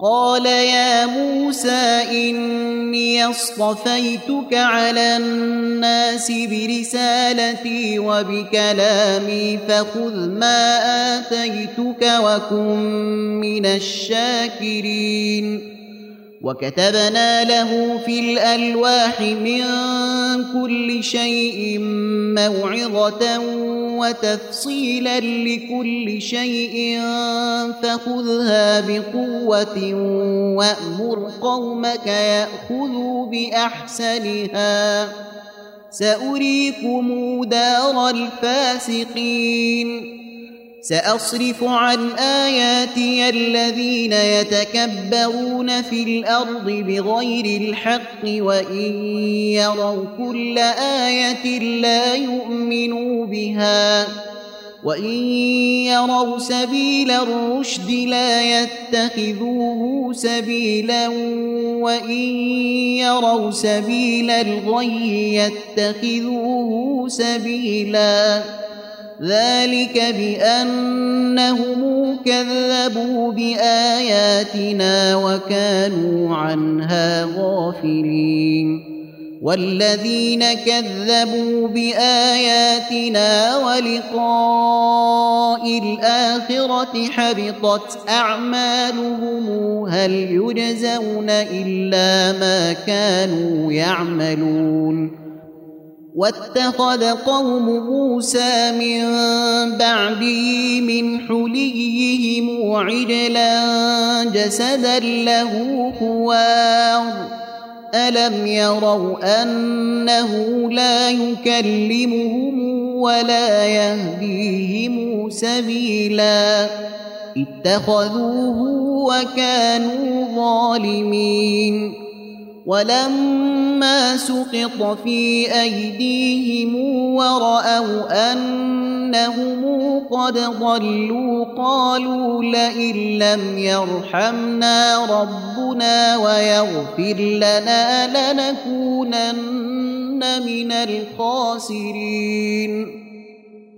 قال يا موسى إني اصطفيتك على الناس برسالتي وبكلامي فخذ ما آتيتك وكن من الشاكرين وكتبنا له في الألواح من كل شيء موعظة وتفصيلا لكل شيء فخذها بقوة وأمر قومك يأخذوا بأحسنها سأريكم دار الفاسقين سأصرف عن آياتي الذين يتكبرون في الأرض بغير الحق وإن يروا كل آية لا يؤمنوا بها وإن يروا سبيل الرشد لا يتخذوه سبيلا وإن يروا سبيل الغي يتخذوه سبيلا ذلك بأنهم كذبوا بآياتنا وكانوا عنها غافلين والذين كذبوا بآياتنا ولقاء الآخرة حبطت أعمالهم هل يجزون إلا ما كانوا يعملون واتخذ قوم موسى من بعده من حليهم عجلا جسدا له خوار ألم يروا أنه لا يكلمهم ولا يهديهم سبيلا اتخذوه وكانوا ظالمين ولما سقط في أيديهم ورأوا أنهم قد ضلوا قالوا لئن لم يرحمنا ربنا ويغفر لنا لنكونن من الخاسرين